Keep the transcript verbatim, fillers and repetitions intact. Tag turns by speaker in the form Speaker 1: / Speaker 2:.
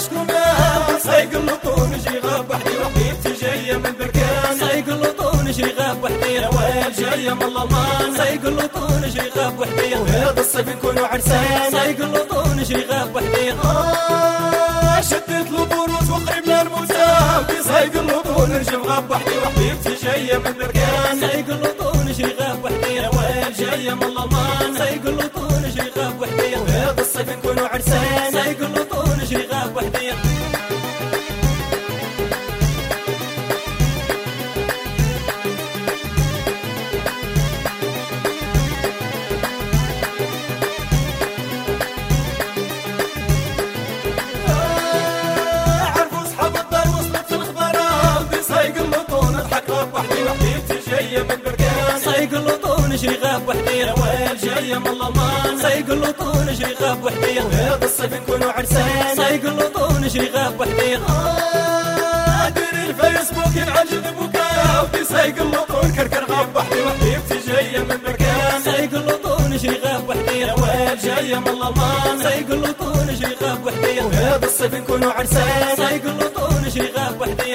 Speaker 1: شكومان سيقلطون نجري غاب وحدي وحبيبتي جاية من بركان سيقلطون نجري غاب وحدي يا ويل جاية من الألمان سيقلطون نجري غاب وحدي وهذا الصيف نكونوا عرسان سيقلطون نجري غاب وحدي آه شدت البروز وقريب للموتى ودي سيقلطون نرجع غاب وحدي وحبيبتي جاية من بركان سيقلطون نجري غاب وحدي يا ويل جاية من الألمان سيقلطون نجري غاب وحدي وهذا الصيف نكونوا عرسان سيقلطون نجري غاب وحدي سيقلطون نجري غاب وحدي يا ويل جاية من الألمان سيقلطون نجري غاب وحدي وهذا الصيف نكونوا عرسان سيقلطون نجري غاب وحدي آه ديري الفيسبوك ينعجب بكاء ودي سيقلطون كركر غاب وحدي وحبيبتي جاية من بركان سيقلطون نجري غاب وحدي يا ويل جاية من الألمان سيقلطون نجري غاب وحدي وهذا الصيف نكونوا عرسان سيقلطون نجري غاب وحدي